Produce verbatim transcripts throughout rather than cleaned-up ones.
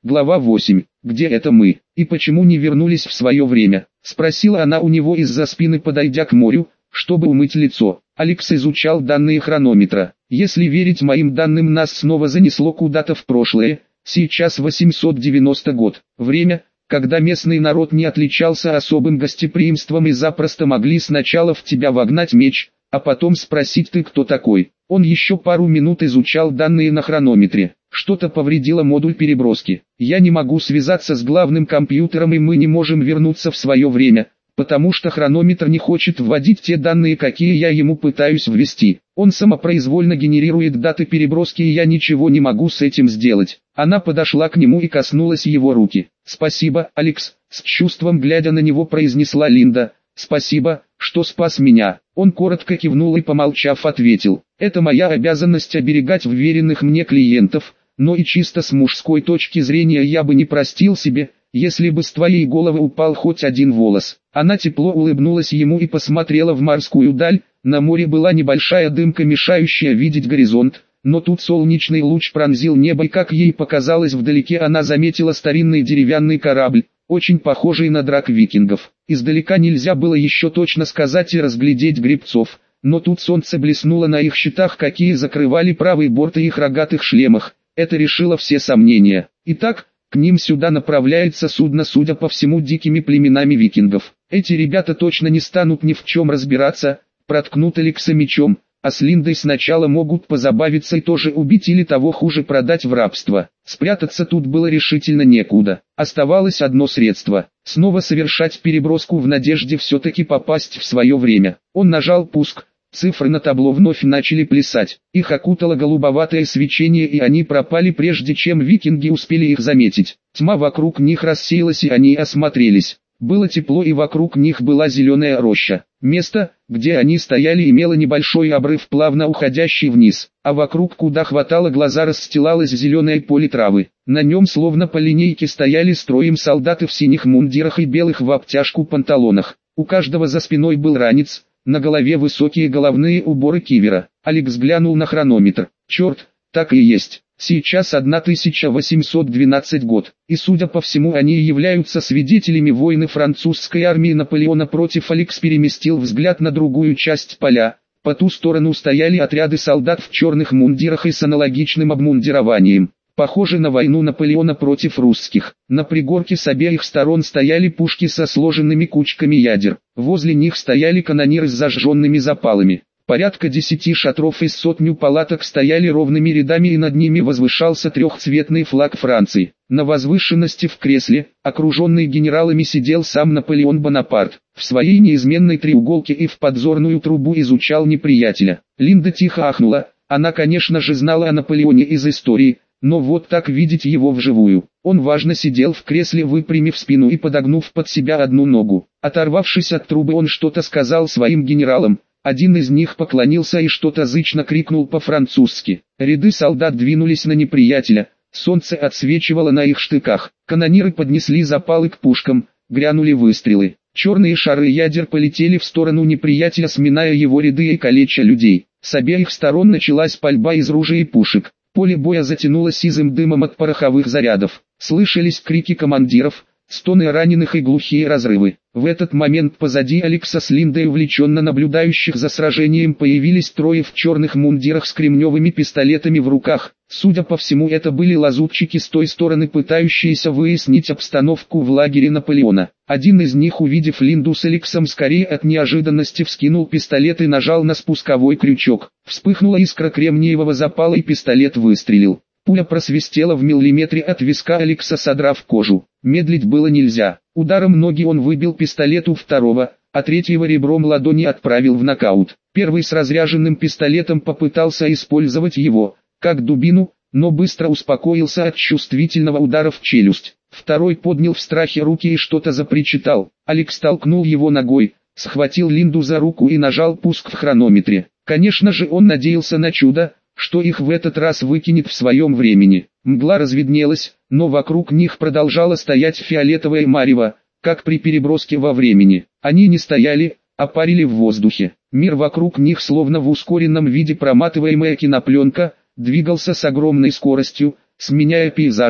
Глава восемь. Где это мы? И почему не вернулись в свое время? Спросила она у него из-за спины, подойдя к морю, чтобы умыть лицо. Алекс изучал данные хронометра. Если верить моим данным, нас снова занесло куда-то в прошлое. Сейчас восемьсот девяностый год. Время, когда местный народ не отличался особым гостеприимством и запросто могли сначала в тебя вогнать меч, а потом спросить: ты кто такой? Он еще пару минут изучал данные на хронометре. Что-то повредило модуль переброски. Я не могу связаться с главным компьютером, и мы не можем вернуться в свое время, потому что хронометр не хочет вводить те данные, какие я ему пытаюсь ввести. Он самопроизвольно генерирует даты переброски, и я ничего не могу с этим сделать. Она подошла к нему и коснулась его руки. «Спасибо, Алекс», — с чувством глядя на него произнесла Линда. «Спасибо, что спас меня». Он коротко кивнул и, помолчав, ответил: «Это моя обязанность оберегать вверенных мне клиентов, но и чисто с мужской точки зрения я бы не простил себе, если бы с твоей головы упал хоть один волос». Она тепло улыбнулась ему и посмотрела в морскую даль. На море была небольшая дымка, мешающая видеть горизонт, но тут солнечный луч пронзил небо, и, как ей показалось, вдалеке она заметила старинный деревянный корабль, очень похожий на драк викингов. Издалека нельзя было еще точно сказать и разглядеть гребцов, но тут солнце блеснуло на их щитах, какие закрывали правый борт, и их рогатых шлемах. Это решило все сомнения. Итак, к ним сюда направляется судно, судя по всему, дикими племенами викингов. Эти ребята точно не станут ни в чем разбираться, проткнут Алекса мечом, а с Линдой сначала могут позабавиться и тоже убить или того хуже продать в рабство. Спрятаться тут было решительно некуда. Оставалось одно средство — снова совершать переброску в надежде все-таки попасть в свое время. Он нажал пуск. Цифры на табло вновь начали плясать. Их окутало голубоватое свечение, и они пропали, прежде чем викинги успели их заметить. Тьма вокруг них рассеялась, и они осмотрелись. Было тепло, и вокруг них была зеленая роща. Место, где они стояли, имело небольшой обрыв, плавно уходящий вниз, а вокруг, куда хватало глаза, расстилалось зеленое поле травы. На нем словно по линейке стояли строем солдаты в синих мундирах и белых в обтяжку панталонах. У каждого за спиной был ранец, на голове высокие головные уборы кивера. Алекс глянул на хронометр. Черт, так и есть. Сейчас тысяча восемьсот двенадцатый год, и судя по всему они являются свидетелями войны французской армии Наполеона против. Алекс переместил взгляд на другую часть поля. По ту сторону стояли отряды солдат в черных мундирах и с аналогичным обмундированием. Похоже на войну Наполеона против русских. На пригорке с обеих сторон стояли пушки со сложенными кучками ядер. Возле них стояли канониры с зажженными запалами. Порядка десяти шатров из сотню палаток стояли ровными рядами, и над ними возвышался трехцветный флаг Франции. На возвышенности в кресле, окруженный генералами, сидел сам Наполеон Бонапарт. В своей неизменной треуголке и в подзорную трубу изучал неприятеля. Линда тихо ахнула. Она, конечно же, знала о Наполеоне из истории, но вот так видеть его вживую. Он важно сидел в кресле, выпрямив спину и подогнув под себя одну ногу. Оторвавшись от трубы, он что-то сказал своим генералам. Один из них поклонился и что-то зычно крикнул по-французски. Ряды солдат двинулись на неприятеля. Солнце отсвечивало на их штыках. Канониры поднесли запалы к пушкам. Грянули выстрелы. Черные шары ядер полетели в сторону неприятеля, сминая его ряды и калеча людей. С обеих сторон началась пальба из ружей и пушек. Поле боя затянуло сизым дымом от пороховых зарядов. Слышались крики командиров, стоны раненых и глухие разрывы. В этот момент позади Алекса с Линдой, увлеченно наблюдающих за сражением, появились трое в черных мундирах с кремневыми пистолетами в руках. Судя по всему, это были лазутчики с той стороны, пытающиеся выяснить обстановку в лагере Наполеона. Один из них, увидев Линду с Алексом, скорее от неожиданности вскинул пистолет и нажал на спусковой крючок. Вспыхнула искра кремниевого запала, и пистолет выстрелил. Пуля просвистела в миллиметре от виска Алекса, содрав кожу. Медлить было нельзя. Ударом ноги он выбил пистолет у второго, а третьего ребром ладони отправил в нокаут. Первый с разряженным пистолетом попытался использовать его, как дубину, но быстро успокоился от чувствительного удара в челюсть. Второй поднял в страхе руки и что-то запричитал. Алекс толкнул его ногой, схватил Линду за руку и нажал пуск в хронометре. Конечно же, он надеялся на чудо, что их в этот раз выкинет в своем времени. Мгла разведнелась, но вокруг них продолжала стоять фиолетовое марево, как при переброске во времени. Они не стояли, а парили в воздухе. Мир вокруг них, словно в ускоренном виде проматываемая кинопленка, двигался с огромной скоростью, сменяя пейзажи,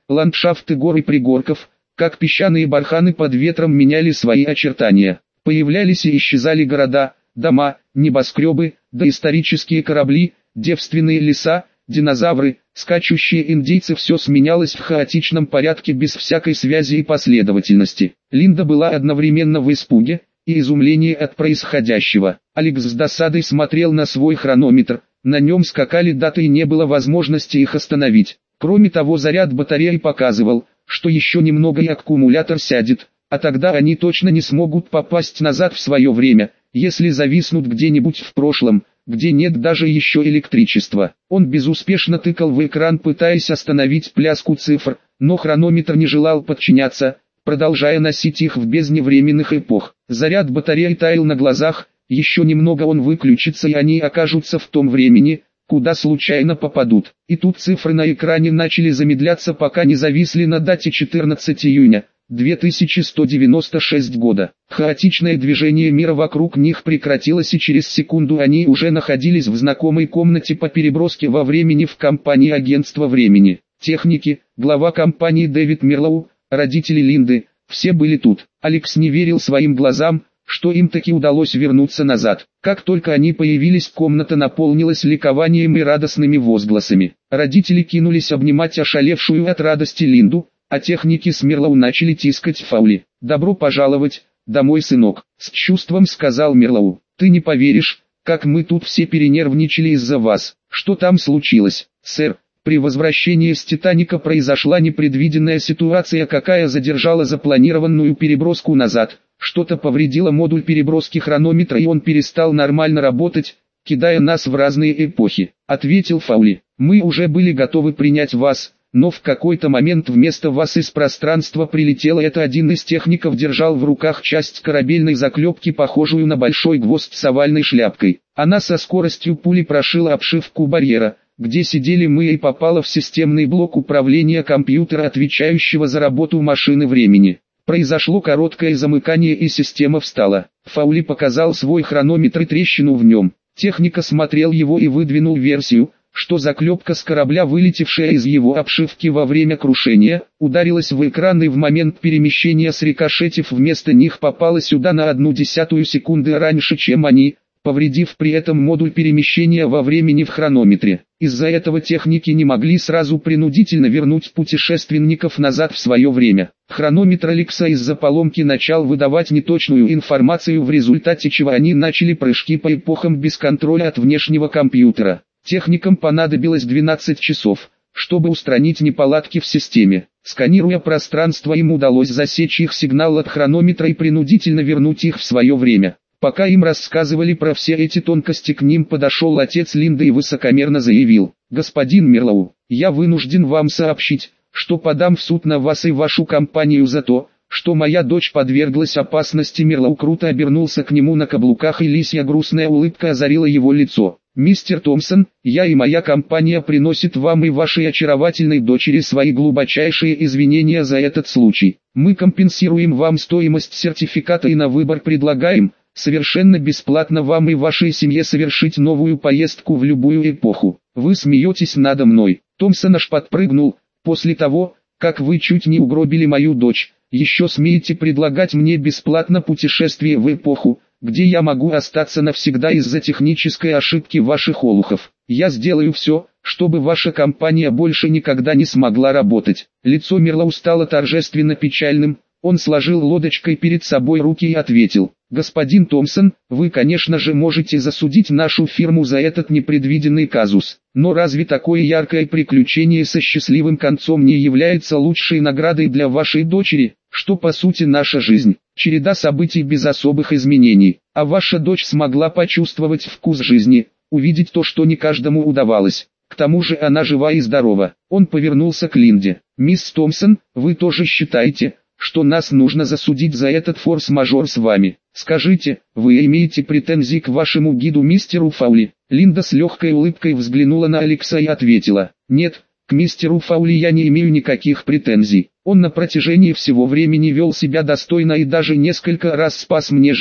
Ландшафты гор и пригорков, как песчаные барханы под ветром, меняли свои очертания. Появлялись и исчезали города, дома, небоскребы, доисторические корабли, девственные леса, динозавры, скачущие индейцы. Все сменялось в хаотичном порядке без всякой связи и последовательности. Линда была одновременно в испуге и изумлении от происходящего. Алекс с досадой смотрел на свой хронометр, на нем скакали даты и не было возможности их остановить. Кроме того, заряд батареи показывал, что еще немного и аккумулятор сядет, а тогда они точно не смогут попасть назад в свое время, если зависнут где-нибудь в прошлом, где нет даже еще электричества. Он безуспешно тыкал в экран, пытаясь остановить пляску цифр, но хронометр не желал подчиняться, продолжая носить их в бездне временных эпох. Заряд батареи таял на глазах, еще немного он выключится и они окажутся в том времени, куда случайно попадут. И тут цифры на экране начали замедляться, пока не зависли на дате четырнадцатого июня две тысячи сто девяносто шестого года. Хаотичное движение мира вокруг них прекратилось, и через секунду они уже находились в знакомой комнате по переброске во времени в компании агентства времени. Техники, глава компании Дэвид Мирлоу, родители Линды, все были тут. Алекс не верил своим глазам, что им таки удалось вернуться назад. Как только они появились, комната наполнилась ликованием и радостными возгласами. Родители кинулись обнимать ошалевшую от радости Линду, а техники с Мирлоу начали тискать Фаули. «Добро пожаловать домой, сынок», — с чувством сказал Мирлоу. «Ты не поверишь, как мы тут все перенервничали из-за вас. Что там случилось, сэр?» При возвращении с Титаника произошла непредвиденная ситуация, какая задержала запланированную переброску назад. Что-то повредило модуль переброски хронометра, и он перестал нормально работать, кидая нас в разные эпохи, — ответил Фаули. «Мы уже были готовы принять вас, но в какой-то момент вместо вас из пространства прилетело это». Один из техников держал в руках часть корабельной заклепки, похожую на большой гвоздь с овальной шляпкой. Она со скоростью пули прошила обшивку барьера, где сидели мы, и попала в системный блок управления компьютера, отвечающего за работу машины времени. Произошло короткое замыкание, и система встала. Фаули показал свой хронометр и трещину в нем. Техник осмотрел его и выдвинул версию, что заклепка с корабля, вылетевшая из его обшивки во время крушения, ударилась в экран и в момент перемещения, срикошетив вместо них, попала сюда на одну десятую секунды раньше, чем они, повредив при этом модуль перемещения во времени в хронометре. Из-за этого техники не могли сразу принудительно вернуть путешественников назад в свое время. Хронометр Алекса из-за поломки начал выдавать неточную информацию, в результате чего они начали прыжки по эпохам без контроля от внешнего компьютера. Техникам понадобилось двенадцать часов, чтобы устранить неполадки в системе. Сканируя пространство, им удалось засечь их сигнал от хронометра и принудительно вернуть их в свое время. Пока им рассказывали про все эти тонкости, к ним подошел отец Линды и высокомерно заявил: «Господин Мирлоу, я вынужден вам сообщить, что подам в суд на вас и вашу компанию за то, что моя дочь подверглась опасности». Мирлоу круто обернулся к нему на каблуках, и лисья грустная улыбка озарила его лицо. «Мистер Томпсон, я и моя компания приносит вам и вашей очаровательной дочери свои глубочайшие извинения за этот случай. Мы компенсируем вам стоимость сертификата и на выбор предлагаем совершенно бесплатно вам и вашей семье совершить новую поездку в любую эпоху. Вы смеетесь надо мной?» Томпсон аж подпрыгнул. «После того, как вы чуть не угробили мою дочь, еще смеете предлагать мне бесплатно путешествие в эпоху, где я могу остаться навсегда из-за технической ошибки ваших олухов? Я сделаю все, чтобы ваша компания больше никогда не смогла работать». Лицо Мирлоу стало торжественно печальным. Он сложил лодочкой перед собой руки и ответил: «Господин Томпсон, вы, конечно же, можете засудить нашу фирму за этот непредвиденный казус, но разве такое яркое приключение со счастливым концом не является лучшей наградой для вашей дочери, что по сути наша жизнь, череда событий без особых изменений, а ваша дочь смогла почувствовать вкус жизни, увидеть то, что не каждому удавалось. К тому же она жива и здорова». Он повернулся к Линде. «Мисс Томпсон, вы тоже считаете, что нас нужно засудить за этот форс-мажор с вами? Скажите, вы имеете претензии к вашему гиду мистеру Фаули?» Линда с легкой улыбкой взглянула на Алекса и ответила: «Нет, к мистеру Фаули я не имею никаких претензий. Он на протяжении всего времени вел себя достойно и даже несколько раз спас мне жизнь.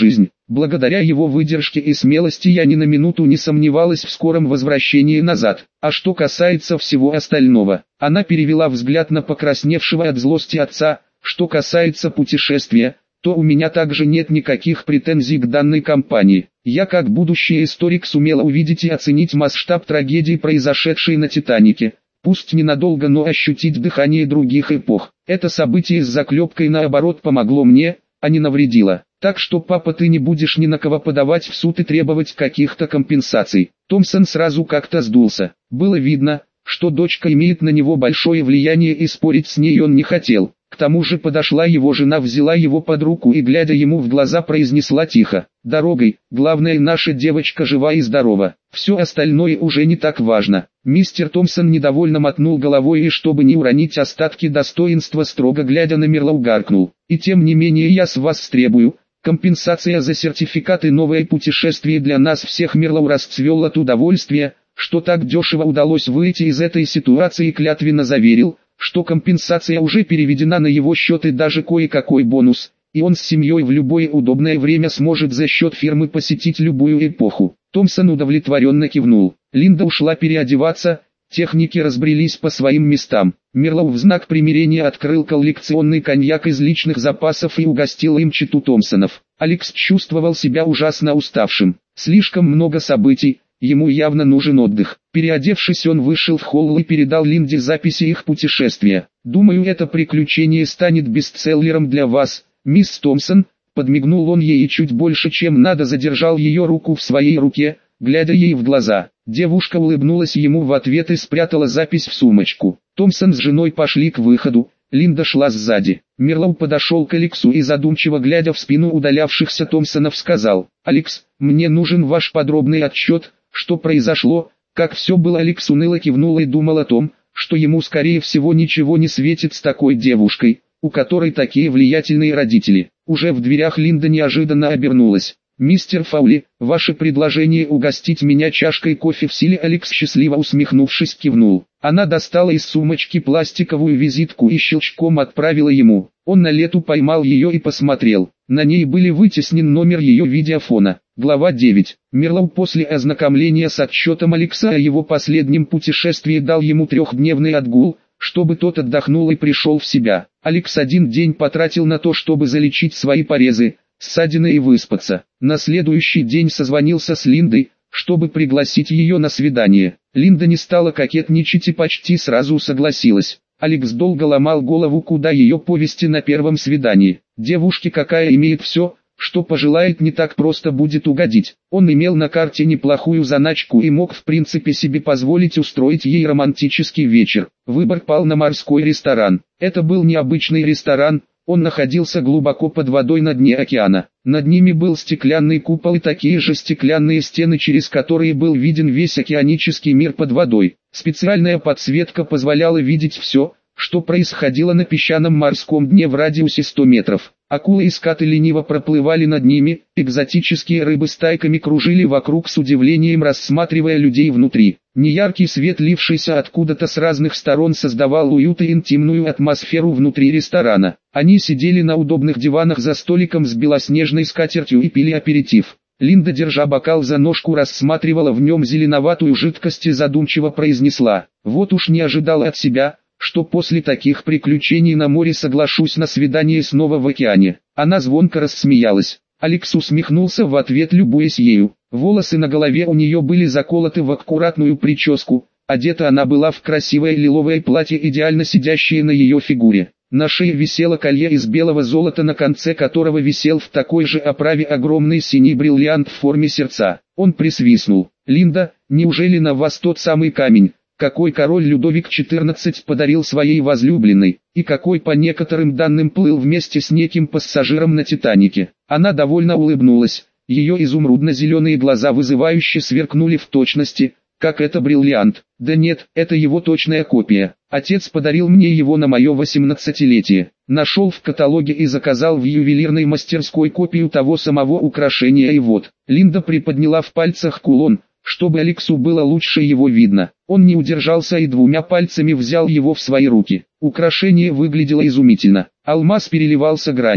Благодаря его выдержке и смелости я ни на минуту не сомневалась в скором возвращении назад. А что касается всего остального, она перевела взгляд на покрасневшего от злости отца. Что касается путешествия, то у меня также нет никаких претензий к данной кампании. Я как будущий историк сумела увидеть и оценить масштаб трагедии, произошедшей на Титанике. Пусть ненадолго, но ощутить дыхание других эпох. Это событие с заклепкой наоборот помогло мне, а не навредило. Так что, папа, ты не будешь ни на кого подавать в суд и требовать каких-то компенсаций. Томпсон сразу как-то сдулся. Было видно, что дочка имеет на него большое влияние, и спорить с ней он не хотел. К тому же подошла его жена, взяла его под руку и, глядя ему в глаза, произнесла тихо: «Дорогой, главное, наша девочка жива и здорова. Все остальное уже не так важно». Мистер Томпсон недовольно мотнул головой и, чтобы не уронить остатки достоинства, строго глядя на Мирлоу, гаркнул: «И тем не менее я с вас требую компенсация за сертификат и новое путешествие для нас всех». Мирлоу расцвел от удовольствия, что так дешево удалось выйти из этой ситуации, и клятвенно заверил, что компенсация уже переведена на его счет и даже кое-какой бонус, и он с семьей в любое удобное время сможет за счет фирмы посетить любую эпоху. Томпсон удовлетворенно кивнул. Линда ушла переодеваться, техники разбрелись по своим местам. Мирлоу в знак примирения открыл коллекционный коньяк из личных запасов и угостил им читу Томпсонов. Алекс чувствовал себя ужасно уставшим. Слишком много событий. Ему явно нужен отдых. Переодевшись, он вышел в холл и передал Линде записи их путешествия. «Думаю, это приключение станет бестселлером для вас, мисс Томпсон», — подмигнул он ей и чуть больше, чем надо, задержал ее руку в своей руке, глядя ей в глаза. Девушка улыбнулась ему в ответ и спрятала запись в сумочку. Томпсон с женой пошли к выходу. Линда шла сзади. Мирлоу подошел к Алексу и, задумчиво глядя в спину удалявшихся Томпсонов, сказал: «Алекс, мне нужен ваш подробный отчет, что произошло, как все было». Алекс уныло кивнул и думал о том, что ему скорее всего ничего не светит с такой девушкой, у которой такие влиятельные родители. Уже в дверях Линда неожиданно обернулась. «Мистер Фаули, ваше предложение угостить меня чашкой кофе в силе?» Алекс, счастливо усмехнувшись, кивнул. Она достала из сумочки пластиковую визитку и щелчком отправила ему. Он на лету поймал ее и посмотрел. На ней были вытеснен номер ее видеофона. Глава девять. Мирлоу после ознакомления с отчетом Алекса о его последнем путешествии дал ему трехдневный отгул, чтобы тот отдохнул и пришел в себя. Алекс один день потратил на то, чтобы залечить свои порезы, ссадины и выспаться. На следующий день созвонился с Линдой, чтобы пригласить ее на свидание. Линда не стала кокетничать и почти сразу согласилась. Алекс долго ломал голову, куда ее повести на первом свидании. Девушке, какая имеет все, что пожелает, не так просто будет угодить. Он имел на карте неплохую заначку и мог в принципе себе позволить устроить ей романтический вечер. Выбор пал на морской ресторан. Это был необычный ресторан. Он находился глубоко под водой на дне океана. Над ними был стеклянный купол и такие же стеклянные стены, через которые был виден весь океанический мир под водой. Специальная подсветка позволяла видеть все, что происходило на песчаном морском дне в радиусе ста метров. Акулы и скаты лениво проплывали над ними, экзотические рыбы стайками кружили вокруг, с удивлением рассматривая людей внутри. Неяркий свет, лившийся откуда-то с разных сторон, создавал уют и интимную атмосферу внутри ресторана. Они сидели на удобных диванах за столиком с белоснежной скатертью и пили аперитив. Линда, держа бокал за ножку, рассматривала в нем зеленоватую жидкость и задумчиво произнесла: «Вот уж не ожидала от себя, что после таких приключений на море соглашусь на свидание снова в океане». Она звонко рассмеялась. Алекс усмехнулся в ответ, любуясь ею. Волосы на голове у нее были заколоты в аккуратную прическу, одета она была в красивое лиловое платье, идеально сидящее на ее фигуре. На шее висело колье из белого золота, на конце которого висел в такой же оправе огромный синий бриллиант в форме сердца. Он присвистнул. «Линда, неужели на вас тот самый камень, какой король Людовик четырнадцатый подарил своей возлюбленной, и какой по некоторым данным плыл вместе с неким пассажиром на Титанике?» Она довольно улыбнулась. Ее изумрудно-зеленые глаза вызывающе сверкнули, в точности, как это бриллиант. «Да нет, это его точная копия. Отец подарил мне его на мое восемнадцатилетие. Нашел в каталоге и заказал в ювелирной мастерской копию того самого украшения, и вот». Линда приподняла в пальцах кулон, чтобы Алексу было лучше его видно. Он не удержался и двумя пальцами взял его в свои руки. Украшение выглядело изумительно. Алмаз переливался гранями.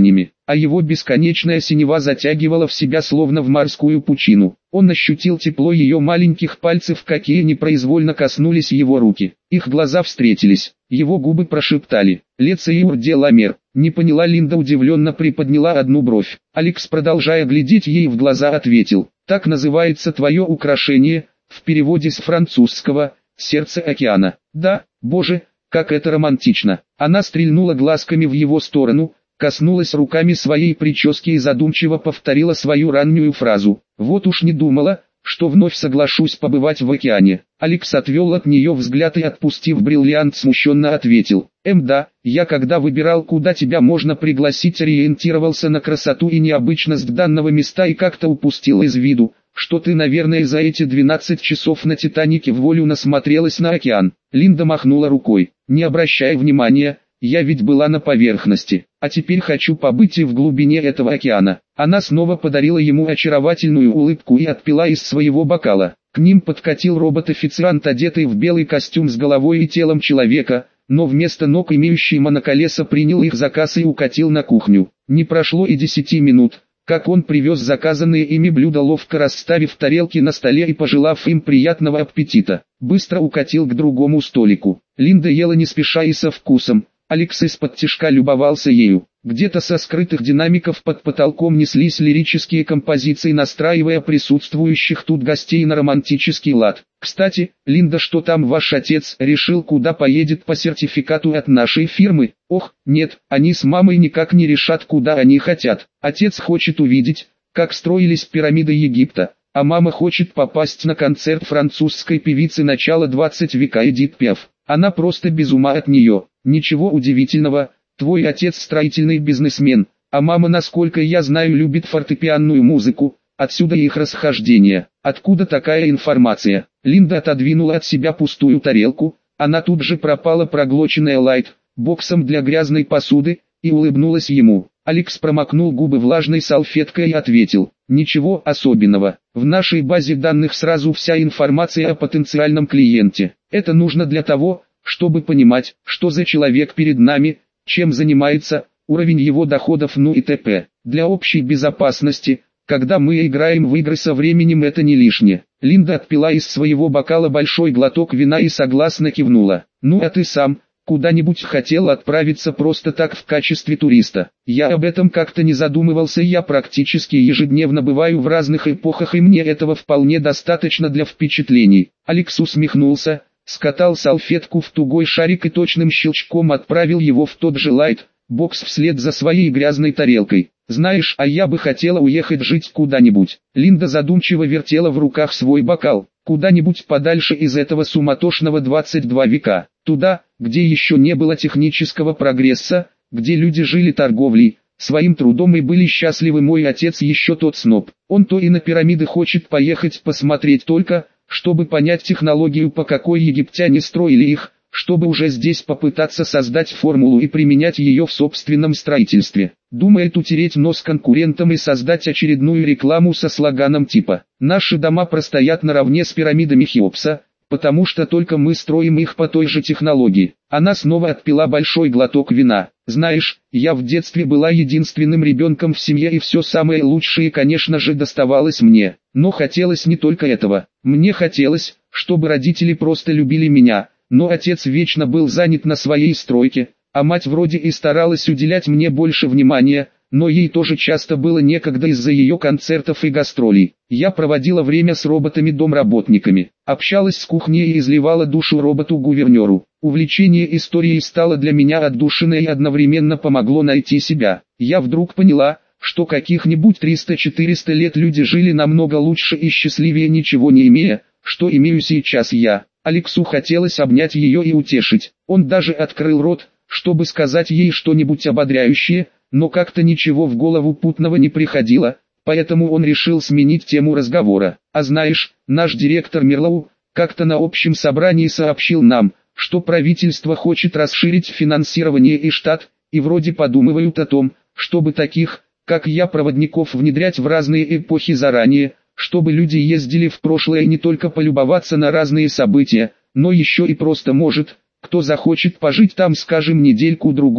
а его бесконечная синева затягивала в себя словно в морскую пучину. Он ощутил тепло ее маленьких пальцев, какие непроизвольно коснулись его руки. Их глаза встретились, его губы прошептали «Лецеюр де Ламер». Не поняла Линда, удивленно приподняла одну бровь. Алекс, продолжая глядеть ей в глаза, ответил «Так называется твое украшение, в переводе с французского «сердце океана». Да, боже, как это романтично». Она стрельнула глазками в его сторону, коснулась руками своей прически и задумчиво повторила свою раннюю фразу. «Вот уж не думала, что вновь соглашусь побывать в океане». Алекс отвел от нее взгляд и, отпустив бриллиант, смущенно ответил. «Эм да, я когда выбирал, куда тебя можно пригласить, ориентировался на красоту и необычность данного места и как-то упустил из виду, что ты, наверное, за эти двенадцать часов на Титанике вволю насмотрелась на океан». Линда махнула рукой. «Не обращай внимания, я ведь была на поверхности, а теперь хочу побыть и в глубине этого океана». Она снова подарила ему очаровательную улыбку и отпила из своего бокала. К ним подкатил робот-официант, одетый в белый костюм с головой и телом человека, но вместо ног имеющий моноколесо, принял их заказ и укатил на кухню. Не прошло и десяти минут, как он привез заказанные ими блюда, ловко расставив тарелки на столе и пожелав им приятного аппетита, быстро укатил к другому столику. Линда ела не спеша и со вкусом. Алекс из-под тишка любовался ею. Где-то со скрытых динамиков под потолком неслись лирические композиции, настраивая присутствующих тут гостей на романтический лад. «Кстати, Линда, что там ваш отец? Решил, куда поедет по сертификату от нашей фирмы?» «Ох, нет, они с мамой никак не решат, куда они хотят. Отец хочет увидеть, как строились пирамиды Египта, а мама хочет попасть на концерт французской певицы начала двадцатого века Эдит Пиаф. Она просто без ума от нее». «Ничего удивительного, твой отец строительный бизнесмен, а мама, насколько я знаю, любит фортепианную музыку, отсюда их расхождение». «Откуда такая информация?» Линда отодвинула от себя пустую тарелку, она тут же пропала, проглоченная лайт, боксом для грязной посуды, и улыбнулась ему. Алекс промокнул губы влажной салфеткой и ответил: «Ничего особенного. В нашей базе данных сразу вся информация о потенциальном клиенте. Это нужно для того, чтобы понимать, что за человек перед нами, чем занимается, уровень его доходов, ну и т.п. Для общей безопасности, когда мы играем в игры со временем, это не лишнее». Линда отпила из своего бокала большой глоток вина и согласно кивнула. «Ну а ты сам, куда-нибудь хотел отправиться просто так в качестве туриста?» «Я об этом как-то не задумывался, я практически ежедневно бываю в разных эпохах, и мне этого вполне достаточно для впечатлений». Алекс усмехнулся, скатал салфетку в тугой шарик и точным щелчком отправил его в тот же лайт-бокс вслед за своей грязной тарелкой. «Знаешь, а я бы хотела уехать жить куда-нибудь». Линда задумчиво вертела в руках свой бокал. «Куда-нибудь подальше из этого суматошного двадцать второго века. Туда, где еще не было технического прогресса, где люди жили торговлей, своим трудом и были счастливы. Мой отец еще тот сноб. Он то и на пирамиды хочет поехать посмотреть, только чтобы понять технологию, по какой египтяне строили их, чтобы уже здесь попытаться создать формулу и применять ее в собственном строительстве. Думает утереть нос конкурентам и создать очередную рекламу со слоганом типа «Наши дома простоят наравне с пирамидами Хеопса, потому что только мы строим их по той же технологии». Она снова отпила большой глоток вина. «Знаешь, я в детстве была единственным ребенком в семье, и все самое лучшее, конечно же, доставалось мне. Но хотелось не только этого. Мне хотелось, чтобы родители просто любили меня, но отец вечно был занят на своей стройке, а мать вроде и старалась уделять мне больше внимания, но ей тоже часто было некогда из-за ее концертов и гастролей. Я проводила время с роботами-домработниками, общалась с кухней и изливала душу роботу-гувернеру. Увлечение историей стало для меня отдушиной и одновременно помогло найти себя. Я вдруг поняла, что каких-нибудь триста-четыреста лет люди жили намного лучше и счастливее, ничего не имея, что имею сейчас я». Алексу хотелось обнять ее и утешить. Он даже открыл рот, чтобы сказать ей что-нибудь ободряющее, но как-то ничего в голову путного не приходило, поэтому он решил сменить тему разговора. «А знаешь, наш директор Мирлоу как-то на общем собрании сообщил нам, что правительство хочет расширить финансирование и штат, и вроде подумывают о том, чтобы таких, как я, проводников внедрять в разные эпохи заранее, чтобы люди ездили в прошлое не только полюбоваться на разные события, но еще и просто, может, кто захочет пожить там, скажем, недельку-другую,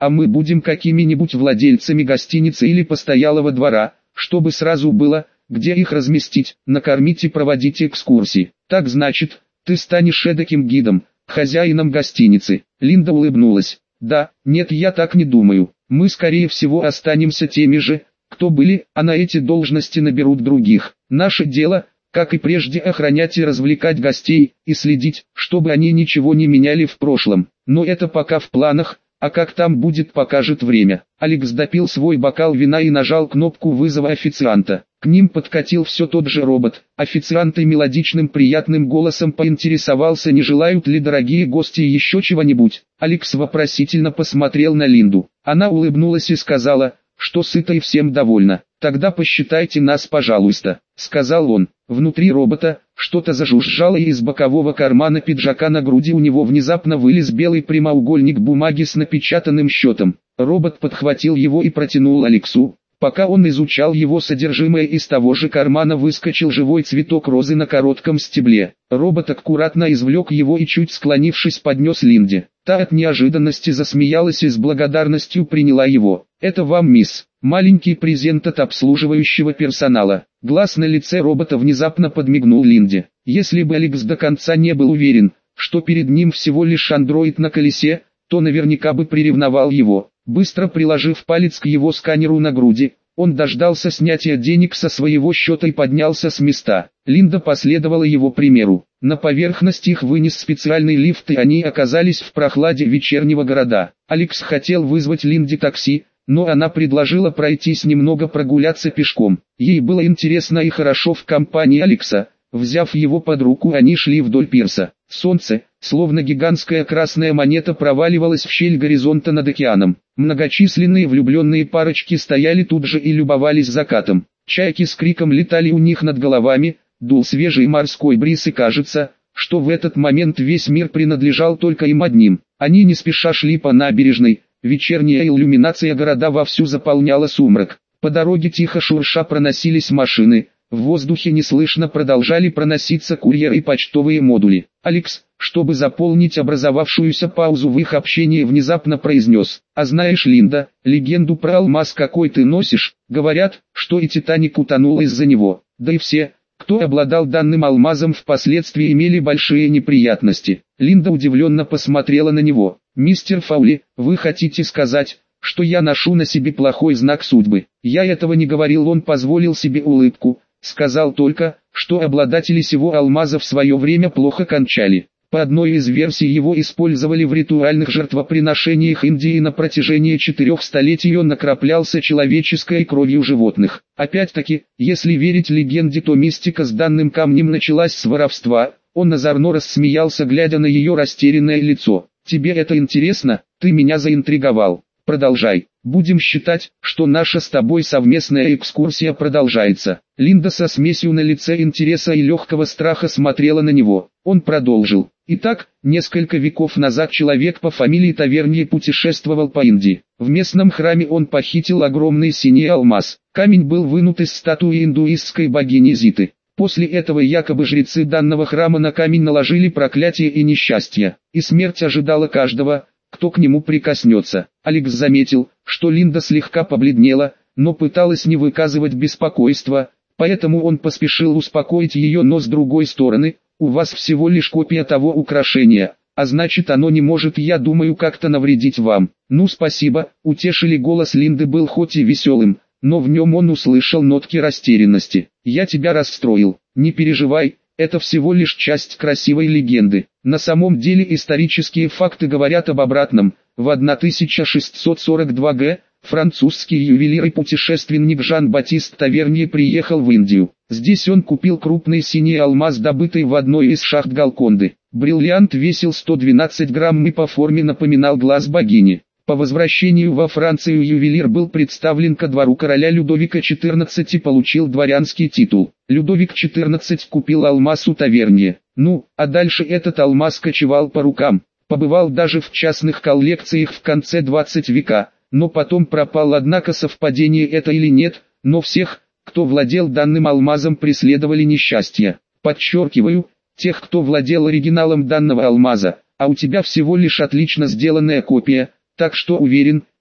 а мы будем какими-нибудь владельцами гостиницы или постоялого двора, чтобы сразу было, где их разместить, накормить и проводить экскурсии. Так значит, ты станешь эдаким гидом, хозяином гостиницы. Линда улыбнулась. Да, нет, я так не думаю. Мы скорее всего останемся теми же, кто были, а на эти должности наберут других. Наше дело, как и прежде, охранять и развлекать гостей, и следить, чтобы они ничего не меняли в прошлом. Но это пока в планах, а как там будет, покажет время. Алекс допил свой бокал вина и нажал кнопку вызова официанта. К ним подкатил все тот же робот. Официант и мелодичным приятным голосом поинтересовался, не желают ли дорогие гости еще чего-нибудь. Алекс вопросительно посмотрел на Линду. Она улыбнулась и сказала, что сыта и всем довольна. «Тогда посчитайте нас, пожалуйста», — сказал он. Внутри робота что-то зажужжало, и из бокового кармана пиджака на груди у него внезапно вылез белый прямоугольник бумаги с напечатанным счетом. Робот подхватил его и протянул Алексу. Пока он изучал его содержимое, из того же кармана выскочил живой цветок розы на коротком стебле. Робот аккуратно извлек его и, чуть склонившись, поднес Линде. Та от неожиданности засмеялась и с благодарностью приняла его. «Это вам, мисс. Маленький презент от обслуживающего персонала». Глаз на лице робота внезапно подмигнул Линде. Если бы Алекс до конца не был уверен, что перед ним всего лишь андроид на колесе, то наверняка бы приревновал его. Быстро приложив палец к его сканеру на груди, он дождался снятия денег со своего счета и поднялся с места. Линда последовала его примеру. На поверхность их вынес специальный лифт, и они оказались в прохладе вечернего города. Алекс хотел вызвать Линде такси, но она предложила пройтись немного, прогуляться пешком. Ей было интересно и хорошо в компании Алекса. Взяв его под руку, они шли вдоль пирса. Солнце, словно гигантская красная монета, проваливалось в щель горизонта над океаном. Многочисленные влюбленные парочки стояли тут же и любовались закатом. Чайки с криком летали у них над головами, дул свежий морской бриз, и кажется, что в этот момент весь мир принадлежал только им одним. Они не спеша шли по набережной. Вечерняя иллюминация города вовсю заполняла сумрак. По дороге тихо шурша проносились машины. В воздухе неслышно продолжали проноситься курьеры и почтовые модули. Алекс, чтобы заполнить образовавшуюся паузу в их общении, внезапно произнес: «А знаешь, Линда, легенду про алмаз какой ты носишь? Говорят, что и Титаник утонул из-за него. Да и все, кто обладал данным алмазом, впоследствии имели большие неприятности». Линда удивленно посмотрела на него. «Мистер Фаули, вы хотите сказать, что я ношу на себе плохой знак судьбы?» «Я этого не говорил». Он позволил себе улыбку. Сказал только, что обладатели сего алмаза в свое время плохо кончали. По одной из версий, его использовали в ритуальных жертвоприношениях Индии. На протяжении четырех столетий он окроплялся человеческой кровью животных. Опять-таки, если верить легенде, то мистика с данным камнем началась с воровства. Он озорно рассмеялся, глядя на ее растерянное лицо. «Тебе это интересно? Ты меня заинтриговал. Продолжай. Будем считать, что наша с тобой совместная экскурсия продолжается». Линда со смесью на лице интереса и легкого страха смотрела на него. Он продолжил. «Итак, несколько веков назад человек по фамилии Тавернье путешествовал по Индии. В местном храме он похитил огромный синий алмаз. Камень был вынут из статуи индуистской богини Зиты. После этого якобы жрецы данного храма на камень наложили проклятие и несчастье, и смерть ожидала каждого, кто к нему прикоснется». Алекс заметил, что Линда слегка побледнела, но пыталась не выказывать беспокойства, поэтому он поспешил успокоить ее. «Но с другой стороны, у вас всего лишь копия того украшения, а значит, оно не может, я думаю, как-то навредить вам». «Ну, спасибо», — утешили. Голос Линды был хоть и веселым, но в нем он услышал нотки растерянности. «Я тебя расстроил. Не переживай, это всего лишь часть красивой легенды. На самом деле исторические факты говорят об обратном. В тысяча шестьсот сорок два году французский ювелир и путешественник Жан-Батист Тавернье приехал в Индию. Здесь он купил крупный синий алмаз, добытый в одной из шахт Голконды. Бриллиант весил сто двенадцать грамм и по форме напоминал глаз богини. По возвращению во Францию ювелир был представлен ко двору короля Людовика четырнадцатого и получил дворянский титул. Людовик четырнадцатый купил алмаз у Тавернье. Ну, а дальше этот алмаз кочевал по рукам. Побывал даже в частных коллекциях в конце двадцатого века, но потом пропал. Однако совпадение это или нет, но всех, кто владел данным алмазом, преследовали несчастья. Подчеркиваю, тех, кто владел оригиналом данного алмаза, а у тебя всего лишь отлично сделанная копия. Так что уверен,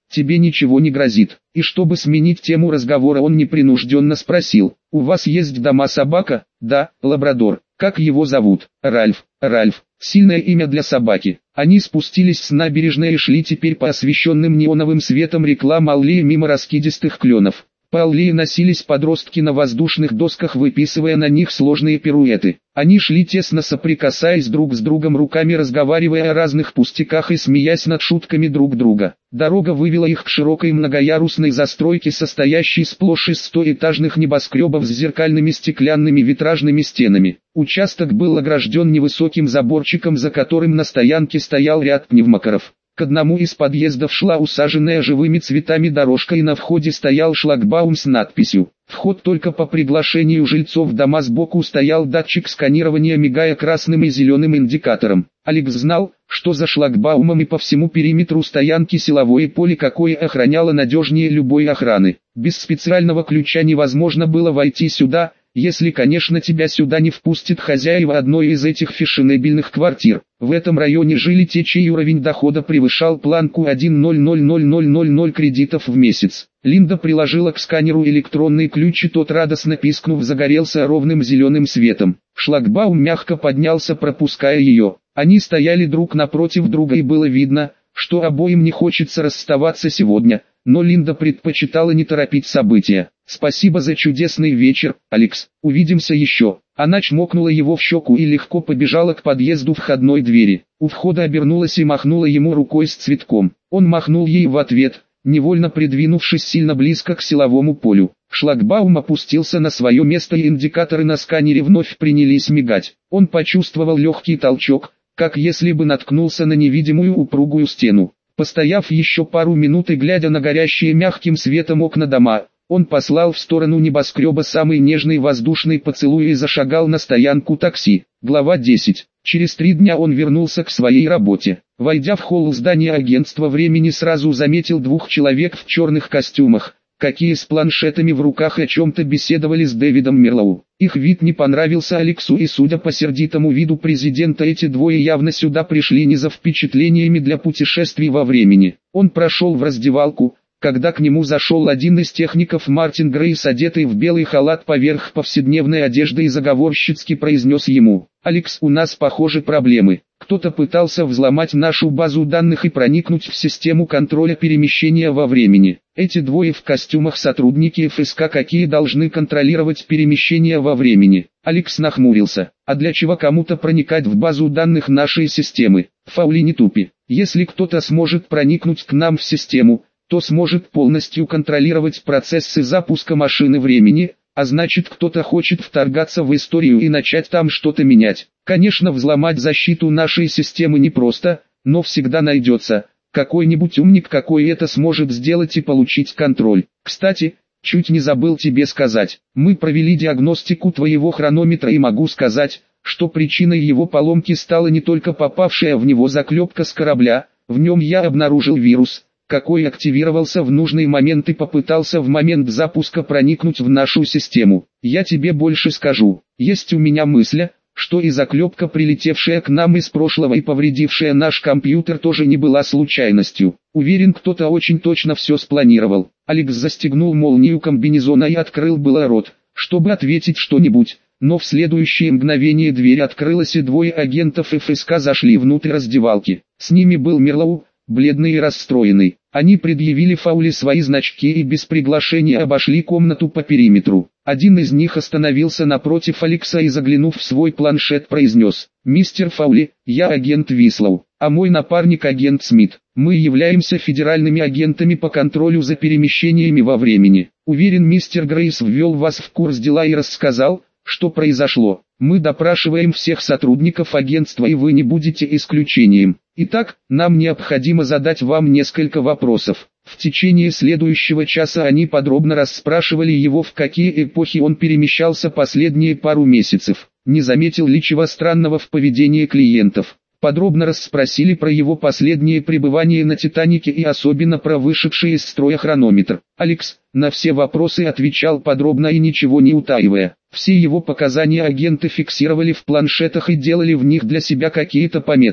тебе ничего не грозит. И чтобы сменить тему разговора, он непринужденно спросил: у вас есть дома собака? Да, лабрадор. Как его зовут? Ральф. Ральф. Сильное имя для собаки. Они спустились с набережной и шли теперь по освещенным неоновым светом реклам аллеи мимо раскидистых кленов. По аллее носились подростки на воздушных досках, выписывая на них сложные пируэты. Они шли тесно соприкасаясь друг с другом руками, разговаривая о разных пустяках и смеясь над шутками друг друга. Дорога вывела их к широкой многоярусной застройке, состоящей сплошь из стоэтажных небоскребов с зеркальными стеклянными витражными стенами. Участок был огражден невысоким заборчиком, за которым на стоянке стоял ряд пневмокаров. К одному из подъездов шла усаженная живыми цветами дорожка, и на входе стоял шлагбаум с надписью «Вход только по приглашению жильцов дома». Сбоку стоял датчик сканирования, мигая красным и зеленым индикатором. Алекс знал, что за шлагбаумом и по всему периметру стоянки силовое поле, какое охраняло надежнее любой охраны. Без специального ключа невозможно было войти сюда, если, конечно, тебя сюда не впустит хозяева одной из этих фешенебельных квартир. В этом районе жили те, чей уровень дохода превышал планку один ноль ноль ноль ноль ноль ноль кредитов в месяц. Линда приложила к сканеру электронный ключ, и тот, радостно пискнув, загорелся ровным зеленым светом. Шлагбаум мягко поднялся, пропуская ее. Они стояли друг напротив друга, и было видно, что обоим не хочется расставаться сегодня, но Линда предпочитала не торопить события. «Спасибо за чудесный вечер, Алекс. Увидимся еще». Она чмокнула его в щеку и легко побежала к подъезду входной двери. У входа обернулась и махнула ему рукой с цветком. Он махнул ей в ответ, невольно придвинувшись сильно близко к силовому полю. Шлагбаум опустился на свое место, и индикаторы на сканере вновь принялись мигать. Он почувствовал легкий толчок, как если бы наткнулся на невидимую упругую стену. Постояв еще пару минут и глядя на горящие мягким светом окна дома, он послал в сторону небоскреба самый нежный воздушный поцелуй и зашагал на стоянку такси. Глава десять. Через три дня он вернулся к своей работе. Войдя в холл здания агентства времени, сразу заметил двух человек в черных костюмах, какие с планшетами в руках о чем-то беседовали с Дэвидом Мерлоу. Их вид не понравился Алексу, и судя по сердитому виду президента, эти двое явно сюда пришли не за впечатлениями для путешествий во времени. Он прошел в раздевалку, когда к нему зашел один из техников. Мартин Грейс, одетый в белый халат поверх повседневной одежды, и заговорщицки произнес ему: «Алекс, у нас, похоже, проблемы. Кто-то пытался взломать нашу базу данных и проникнуть в систему контроля перемещения во времени. Эти двое в костюмах сотрудники эф эс ка, какие должны контролировать перемещение во времени». Алекс нахмурился. «А для чего кому-то проникать в базу данных нашей системы? Фаули, не тупи. Если кто-то сможет проникнуть к нам в систему, то сможет полностью контролировать процессы запуска машины времени, а значит, кто-то хочет вторгаться в историю и начать там что-то менять. Конечно, взломать защиту нашей системы непросто, но всегда найдется какой-нибудь умник, какой это сможет сделать и получить контроль. Кстати, чуть не забыл тебе сказать, мы провели диагностику твоего хронометра, и могу сказать, что причиной его поломки стала не только попавшая в него заклепка с корабля. В нем я обнаружил вирус, какой активировался в нужный момент и попытался в момент запуска проникнуть в нашу систему. Я тебе больше скажу, есть у меня мысль, что и заклепка, прилетевшая к нам из прошлого и повредившая наш компьютер, тоже не была случайностью. Уверен, кто-то очень точно все спланировал». Алекс застегнул молнию комбинезона и открыл было рот, чтобы ответить что-нибудь, но в следующее мгновение дверь открылась, и двое агентов эф эс ка зашли внутрь раздевалки. С ними был Мерлоу, бледный и расстроенный. Они предъявили Фаули свои значки и без приглашения обошли комнату по периметру. Один из них остановился напротив Алекса и, заглянув в свой планшет, произнес: «Мистер Фаули, я агент Вислоу, а мой напарник агент Смит. Мы являемся федеральными агентами по контролю за перемещениями во времени. Уверен, мистер Грейс ввел вас в курс дела и рассказал, что произошло. Мы допрашиваем всех сотрудников агентства, и вы не будете исключением. Итак, нам необходимо задать вам несколько вопросов». В течение следующего часа они подробно расспрашивали его, в какие эпохи он перемещался последние пару месяцев, не заметил ли чего странного в поведении клиентов. Подробно расспросили про его последнее пребывание на Титанике и особенно про вышедший из строя хронометр. Алекс на все вопросы отвечал подробно и ничего не утаивая. Все его показания агенты фиксировали в планшетах и делали в них для себя какие-то пометки.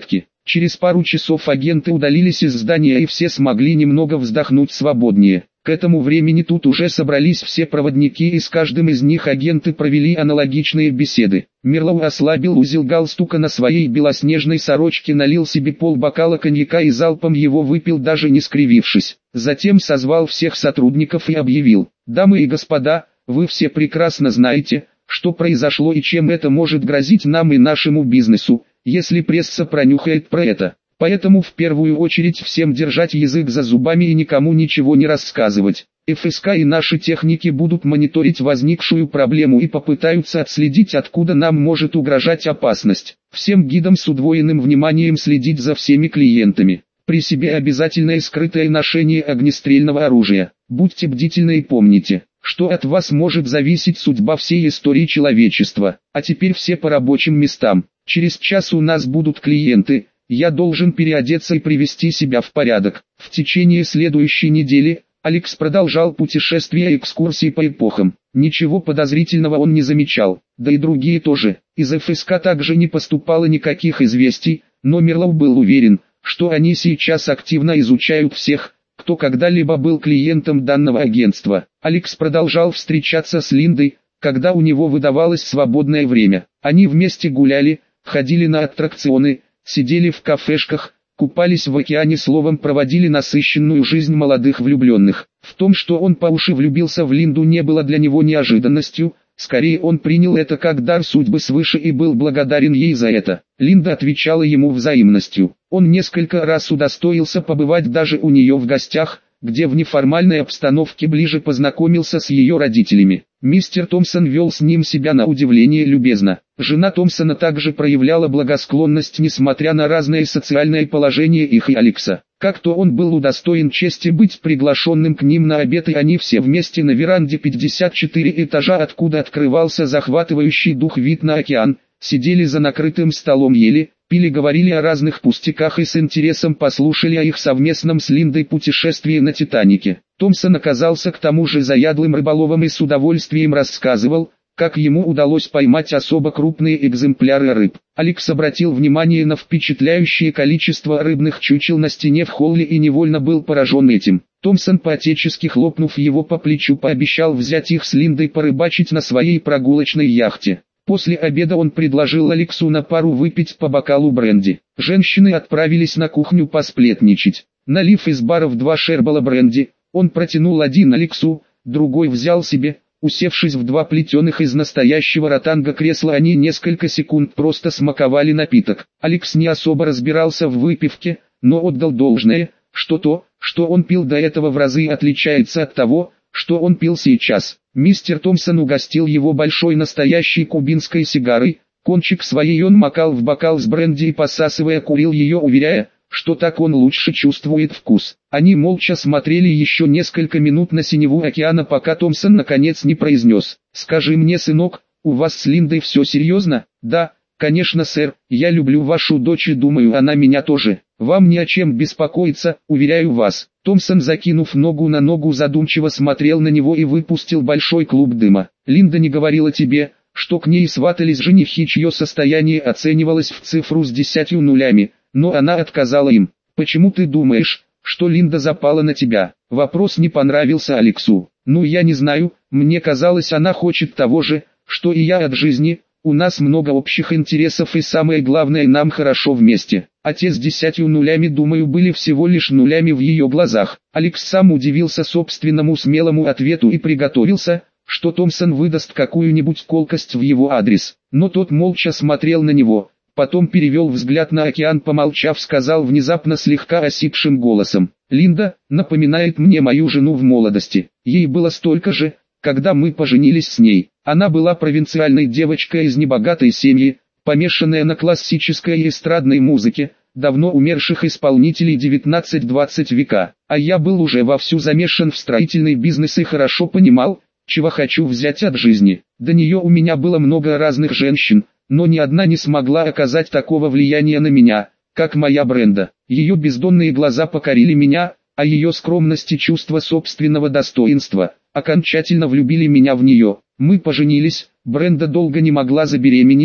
Через пару часов агенты удалились из здания и все смогли немного вздохнуть свободнее. К этому времени тут уже собрались все проводники и с каждым из них агенты провели аналогичные беседы. Мирлоу ослабил узел галстука на своей белоснежной сорочке, налил себе полбокала коньяка и залпом его выпил, даже не скривившись. Затем созвал всех сотрудников и объявил: «Дамы и господа, вы все прекрасно знаете, что произошло и чем это может грозить нам и нашему бизнесу, если пресса пронюхает про это. Поэтому в первую очередь всем держать язык за зубами и никому ничего не рассказывать. эф эс ка и наши техники будут мониторить возникшую проблему и попытаются отследить, откуда нам может угрожать опасность. Всем гидам с удвоенным вниманием следить за всеми клиентами. При себе обязательное скрытое ношение огнестрельного оружия. Будьте бдительны и помните, что от вас может зависеть судьба всей истории человечества. А теперь все по рабочим местам. Через час у нас будут клиенты. Я должен переодеться и привести себя в порядок». В течение следующей недели Алекс продолжал путешествия и экскурсии по эпохам. Ничего подозрительного он не замечал, да и другие тоже. Из эф эс ка также не поступало никаких известий, но Мирлоу был уверен, что они сейчас активно изучают всех, кто когда-либо был клиентом данного агентства. Алекс продолжал встречаться с Линдой, когда у него выдавалось свободное время. Они вместе гуляли, ходили на аттракционы, сидели в кафешках, купались в океане, словом проводили насыщенную жизнь молодых влюбленных. В том, что он по уши влюбился в Линду, не было для него неожиданностью, скорее он принял это как дар судьбы свыше и был благодарен ей за это. Линда отвечала ему взаимностью. Он несколько раз удостоился побывать даже у нее в гостях, где в неформальной обстановке ближе познакомился с ее родителями. Мистер Томпсон вел с ним себя на удивление любезно. Жена Томпсона также проявляла благосклонность, несмотря на разное социальное положение их и Алекса. Как-то он был удостоен чести быть приглашенным к ним на обед, и они все вместе на веранде пятьдесят четыре этажа, откуда открывался захватывающий дух вид на океан, сидели за накрытым столом, ели, пили, говорили о разных пустяках и с интересом послушали о их совместном с Линдой путешествии на Титанике. Томпсон оказался к тому же заядлым рыболовом и с удовольствием рассказывал, как ему удалось поймать особо крупные экземпляры рыб. Алекс обратил внимание на впечатляющее количество рыбных чучел на стене в холле и невольно был поражен этим. Томпсон, по-отечески хлопнув его по плечу, пообещал взять их с Линдой порыбачить на своей прогулочной яхте. После обеда он предложил Алексу на пару выпить по бокалу бренди. Женщины отправились на кухню посплетничать. Налив из баров два шербала бренди, он протянул один Алексу, другой взял себе. Усевшись в два плетеных из настоящего ротанга кресла, они несколько секунд просто смаковали напиток. Алекс не особо разбирался в выпивке, но отдал должное, что то, что он пил до этого, в разы отличается от того, что он пил сейчас. Мистер Томпсон угостил его большой настоящей кубинской сигарой, кончик своей он макал в бокал с бренди и, посасывая, курил ее, уверяя, что так он лучше чувствует вкус. Они молча смотрели еще несколько минут на синеву океана, пока Томпсон наконец не произнес: «Скажи мне, сынок, у вас с Линдой все серьезно?» «Да, конечно, сэр, я люблю вашу дочь и думаю, она меня тоже. Вам не о чем беспокоиться, уверяю вас». Томпсон, закинув ногу на ногу, задумчиво смотрел на него и выпустил большой клуб дыма. «Линда не говорила тебе, что к ней сватались женихи, чье состояние оценивалось в цифру с десятью нулями, но она отказала им? Почему ты думаешь, что Линда запала на тебя?» Вопрос не понравился Алексу. «Ну, я не знаю, мне казалось, она хочет того же, что и я от жизни. У нас много общих интересов и самое главное, нам хорошо вместе». А те с десятью нулями, думаю, были всего лишь нулями в ее глазах. Алекс сам удивился собственному смелому ответу и приготовился, что Томпсон выдаст какую-нибудь колкость в его адрес. Но тот молча смотрел на него, потом перевел взгляд на океан, помолчав, сказал внезапно слегка осипшим голосом: «Линда напоминает мне мою жену в молодости. Ей было столько же, когда мы поженились с ней. Она была провинциальной девочкой из небогатой семьи, помешанная на классической и эстрадной музыке, давно умерших исполнителей девятнадцатого-двадцатого века. А я был уже вовсю замешан в строительный бизнес и хорошо понимал, чего хочу взять от жизни. До нее у меня было много разных женщин, но ни одна не смогла оказать такого влияния на меня, как моя Бренда. Ее бездонные глаза покорили меня, а ее скромность и чувство собственного достоинства окончательно влюбили меня в нее. Мы поженились, Бренда долго не могла забеременеть,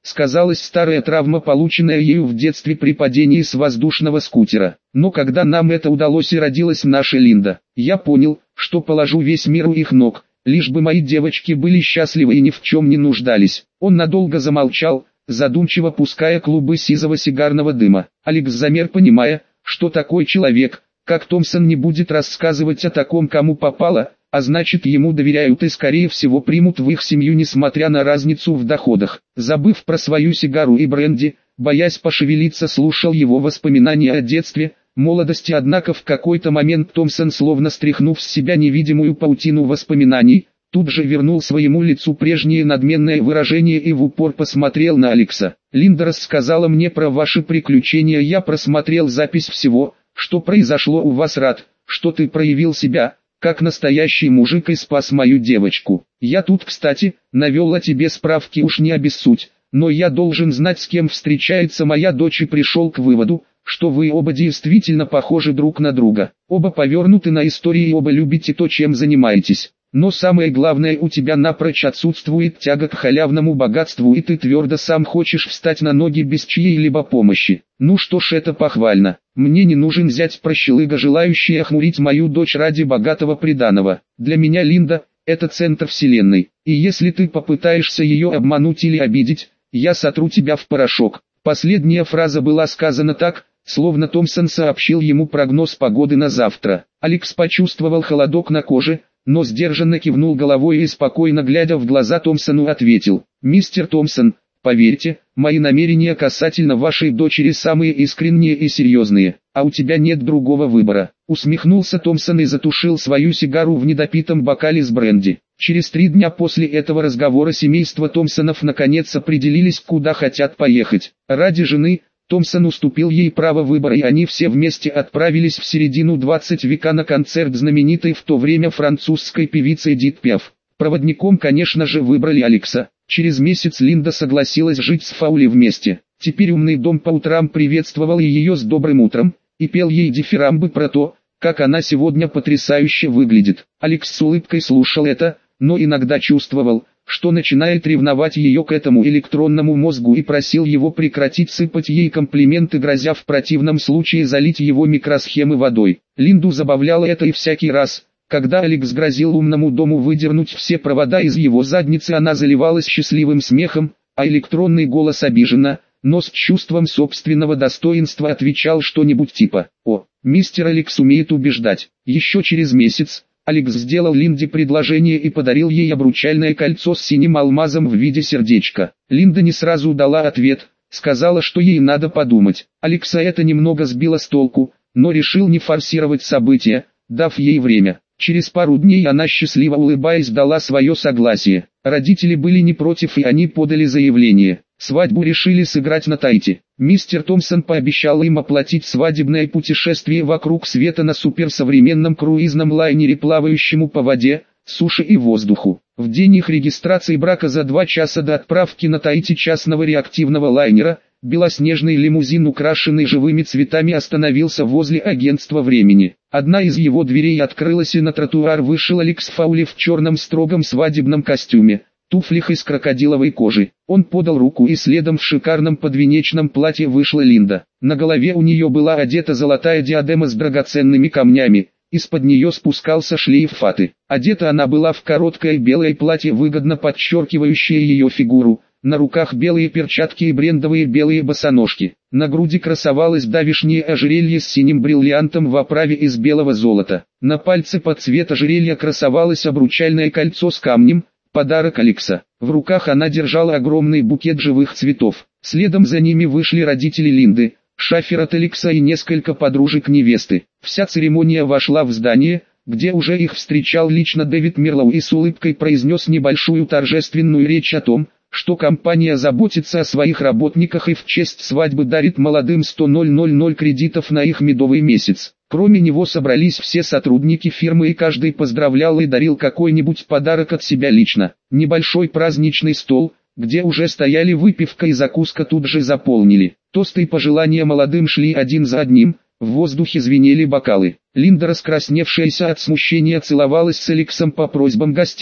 сказалась старая травма, полученная ею в детстве при падении с воздушного скутера. Но когда нам это удалось и родилась наша Линда, я понял, что положу весь мир у их ног, лишь бы мои девочки были счастливы и ни в чем не нуждались. Он надолго замолчал, задумчиво пуская клубы сизого сигарного дыма. Алекс замер, понимая, что такой человек, как Томпсон, не будет рассказывать о таком кому попало, а значит ему доверяют и скорее всего примут в их семью несмотря на разницу в доходах. Забыв про свою сигару и бренди, боясь пошевелиться, слушал его воспоминания о детстве, молодости. Однако в какой-то момент Томпсон, словно стряхнув с себя невидимую паутину воспоминаний, тут же вернул своему лицу прежнее надменное выражение и в упор посмотрел на Алекса. «Линда рассказала мне про ваши приключения, я просмотрел запись всего, что произошло у вас, рад, что ты проявил себя как настоящий мужик и спас мою девочку. Я тут, кстати, навел о тебе справки, уж не обессудь, но я должен знать, с кем встречается моя дочь, и пришел к выводу, что вы оба действительно похожи друг на друга. Оба повернуты на истории и оба любите то, чем занимаетесь. Но самое главное, у тебя напрочь отсутствует тяга к халявному богатству, и ты твердо сам хочешь встать на ноги без чьей-либо помощи. Ну что ж, это похвально. Мне не нужен зять-прощелыга, желающий охмурить мою дочь ради богатого приданого. Для меня Линда – это центр вселенной, и если ты попытаешься ее обмануть или обидеть, я сотру тебя в порошок». Последняя фраза была сказана так, словно Томпсон сообщил ему прогноз погоды на завтра. Алекс почувствовал холодок на коже, но сдержанно кивнул головой и, спокойно глядя в глаза Томпсону, ответил: «Мистер Томпсон, поверьте, мои намерения касательно вашей дочери самые искренние и серьезные, а у тебя нет другого выбора». Усмехнулся Томпсон и затушил свою сигару в недопитом бокале с бренди. Через три дня после этого разговора семейство Томпсонов наконец определились, куда хотят поехать. Ради жены Томпсон уступил ей право выбора, и они все вместе отправились в середину двадцатого века на концерт знаменитой в то время французской певицы Эдит Пиаф. Проводником, конечно же, выбрали Алекса. Через месяц Линда согласилась жить с Фаули вместе. Теперь умный дом по утрам приветствовал ее с добрым утром и пел ей дифирамбы про то, как она сегодня потрясающе выглядит. Алекс с улыбкой слушал это, но иногда чувствовал, что начинает ревновать ее к этому электронному мозгу, и просил его прекратить сыпать ей комплименты, грозя в противном случае залить его микросхемы водой. Линду забавляло это, и всякий раз, когда Алекс грозил умному дому выдернуть все провода из его задницы, она заливалась счастливым смехом, а электронный голос обиженно, но с чувством собственного достоинства отвечал что-нибудь типа: «О, мистер Алекс умеет убеждать». Еще через месяц Алекс сделал Линде предложение и подарил ей обручальное кольцо с синим алмазом в виде сердечка. Линда не сразу дала ответ, сказала, что ей надо подумать. Алекса это немного сбило с толку, но решил не форсировать события, дав ей время. Через пару дней она, счастливо улыбаясь, дала свое согласие. Родители были не против, и они подали заявление. Свадьбу решили сыграть на Таити. Мистер Томпсон пообещал им оплатить свадебное путешествие вокруг света на суперсовременном круизном лайнере, плавающему по воде, суше и воздуху. В день их регистрации брака, за два часа до отправки на Таити частного реактивного лайнера, белоснежный лимузин, украшенный живыми цветами, остановился возле агентства времени. Одна из его дверей открылась, и на тротуар вышел Алекс Фаули в черном строгом свадебном костюме, туфлях из крокодиловой кожи. Он подал руку, и следом в шикарном подвенечном платье вышла Линда. На голове у нее была одета золотая диадема с драгоценными камнями, из-под нее спускался шлейф фаты. Одета она была в короткое белое платье, выгодно подчеркивающее ее фигуру, на руках белые перчатки и брендовые белые босоножки. На груди красовалось давишнее ожерелье с синим бриллиантом в оправе из белого золота. На пальце под цвет ожерелья красовалось обручальное кольцо с камнем, подарок Алекса. В руках она держала огромный букет живых цветов. Следом за ними вышли родители Линды, шафер от Алекса и несколько подружек невесты. Вся церемония вошла в здание, где уже их встречал лично Дэвид Мирлоу, и с улыбкой произнес небольшую торжественную речь о том, что компания заботится о своих работниках и в честь свадьбы дарит молодым сто тысяч кредитов на их медовый месяц. Кроме него собрались все сотрудники фирмы, и каждый поздравлял и дарил какой-нибудь подарок от себя лично. Небольшой праздничный стол, где уже стояли выпивка и закуска, тут же заполнили. Тосты и пожелания молодым шли один за одним, в воздухе звенели бокалы. Линда, раскрасневшаяся от смущения, целовалась с Алексом по просьбам гостей.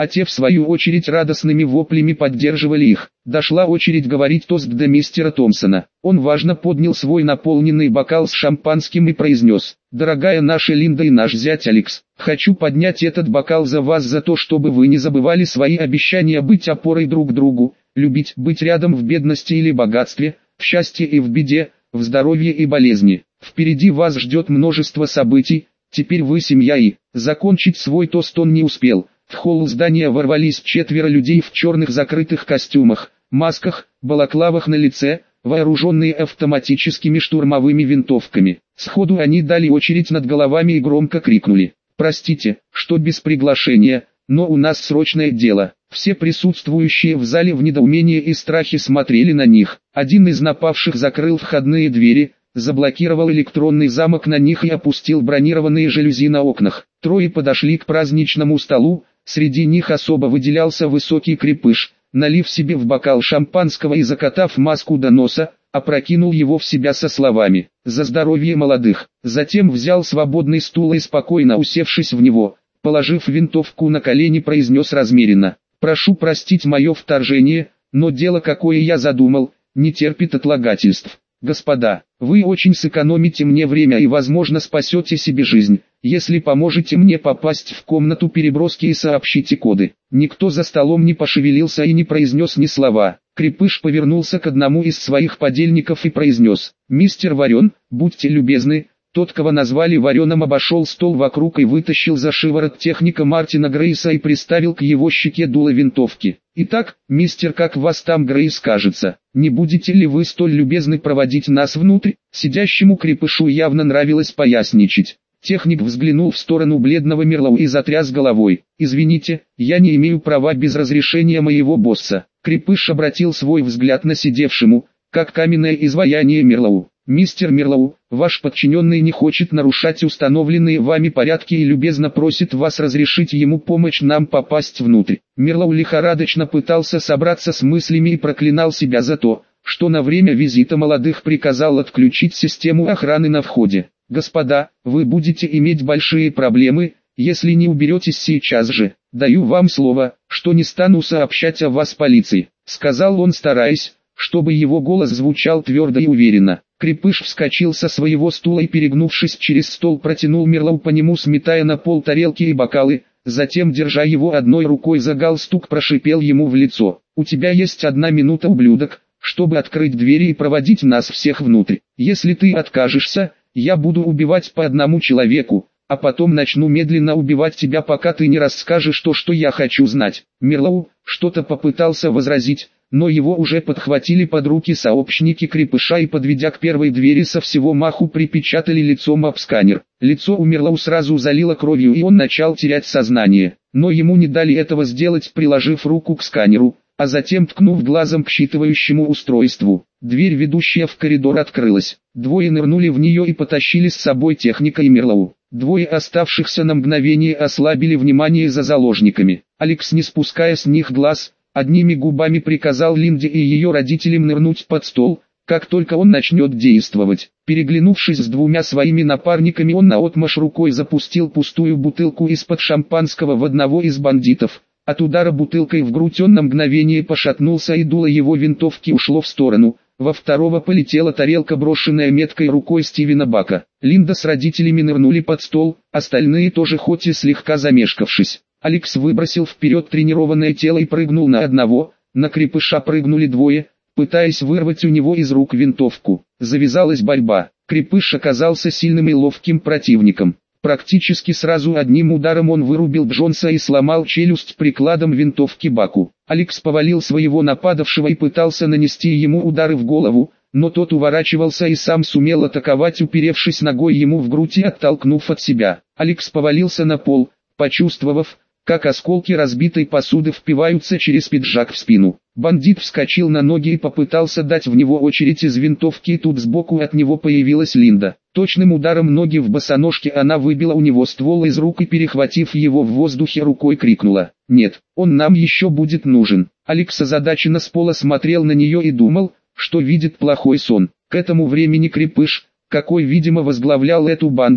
а те в свою очередь радостными воплями поддерживали их. Дошла очередь говорить тост до мистера Томпсона. Он важно поднял свой наполненный бокал с шампанским и произнес: «Дорогая наша Линда и наш зять Алекс, хочу поднять этот бокал за вас, за то, чтобы вы не забывали свои обещания быть опорой друг другу, любить, быть рядом в бедности или богатстве, в счастье и в беде, в здоровье и болезни. Впереди вас ждет множество событий, теперь вы семья». И закончить свой тост он не успел. В холл здания ворвались четверо людей в черных закрытых костюмах, масках, балаклавах на лице, вооруженные автоматическими штурмовыми винтовками. Сходу они дали очередь над головами и громко крикнули: «Простите, что без приглашения, но у нас срочное дело». Все присутствующие в зале в недоумении и страхе смотрели на них. Один из напавших закрыл входные двери, заблокировал электронный замок на них и опустил бронированные жалюзи на окнах. Трое подошли к праздничному столу, среди них особо выделялся высокий крепыш. Налив себе в бокал шампанского и закатав маску до носа, опрокинул его в себя со словами: «За здоровье молодых». Затем взял свободный стул и спокойно усевшись в него, положив винтовку на колени, произнес размеренно: «Прошу простить мое вторжение, но дело, какое я задумал, не терпит отлагательств. Господа, вы очень сэкономите мне время и, возможно, спасете себе жизнь, если поможете мне попасть в комнату переброски и сообщите коды». Никто за столом не пошевелился и не произнес ни слова. Крепыш повернулся к одному из своих подельников и произнес: «Мистер Варен, будьте любезны». Тот, кого назвали Вареном, обошел стол вокруг и вытащил за шиворот техника Мартина Грейса и приставил к его щеке дуло винтовки. «Итак, мистер, как вас там Грейс кажется, не будете ли вы столь любезны проводить нас внутрь?» Сидящему крепышу явно нравилось поясничать. Техник взглянул в сторону бледного Мирлоу и затряс головой. «Извините, я не имею права без разрешения моего босса». Крепыш обратил свой взгляд на сидевшему, как каменное изваяние, Мирлоу. «Мистер Мирлоу, ваш подчиненный не хочет нарушать установленные вами порядки и любезно просит вас разрешить ему помочь нам попасть внутрь». Мирлоу лихорадочно пытался собраться с мыслями и проклинал себя за то, что на время визита молодых приказал отключить систему охраны на входе. «Господа, вы будете иметь большие проблемы, если не уберетесь сейчас же. Даю вам слово, что не стану сообщать о вас полиции», — сказал он, стараясь, чтобы его голос звучал твердо и уверенно. Крепыш вскочил со своего стула и, перегнувшись через стол, протянул Мирлоу по нему, сметая на пол тарелки и бокалы, затем, держа его одной рукой за галстук, прошипел ему в лицо: «У тебя есть одна минута, ублюдок, чтобы открыть двери и проводить нас всех внутрь. Если ты откажешься, я буду убивать по одному человеку, а потом начну медленно убивать тебя, пока ты не расскажешь то, что я хочу знать». Мирлоу что-то попытался возразить, но его уже подхватили под руки сообщники крепыша и, подведя к первой двери, со всего маху припечатали лицом об сканер. Лицо у Мирлоу сразу залило кровью и он начал терять сознание, но ему не дали этого сделать, приложив руку к сканеру, а затем ткнув глазом к считывающему устройству. Дверь, ведущая в коридор, открылась. Двое нырнули в нее и потащили с собой техника и Мирлоу. Двое оставшихся на мгновение ослабили внимание за заложниками. Алекс, не спуская с них глаз, одними губами приказал Линде и ее родителям нырнуть под стол, как только он начнет действовать. Переглянувшись с двумя своими напарниками, он наотмашь рукой запустил пустую бутылку из-под шампанского в одного из бандитов. От удара бутылкой в грудь он на мгновение пошатнулся и дуло его винтовки ушло в сторону. Во второго полетела тарелка, брошенная меткой рукой Стивена Бака. Линда с родителями нырнули под стол, остальные тоже, хоть и слегка замешкавшись. Алекс выбросил вперед тренированное тело и прыгнул на одного, на крепыша прыгнули двое, пытаясь вырвать у него из рук винтовку. Завязалась борьба. Крепыш оказался сильным и ловким противником. Практически сразу одним ударом он вырубил Джонса и сломал челюсть прикладом винтовки Баку. Алекс повалил своего нападавшего и пытался нанести ему удары в голову, но тот уворачивался и сам сумел атаковать, уперевшись ногой ему в грудь и оттолкнув от себя. Алекс повалился на пол, почувствовав, как осколки разбитой посуды впиваются через пиджак в спину. Бандит вскочил на ноги и попытался дать в него очередь из винтовки, и тут сбоку от него появилась Линда. Точным ударом ноги в босоножке она выбила у него ствол из рук и, перехватив его в воздухе рукой, крикнула: «Нет, он нам еще будет нужен». Алекс озадаченно с пола смотрел на нее и думал, что видит плохой сон. К этому времени крепыш, какой видимо возглавлял эту банду,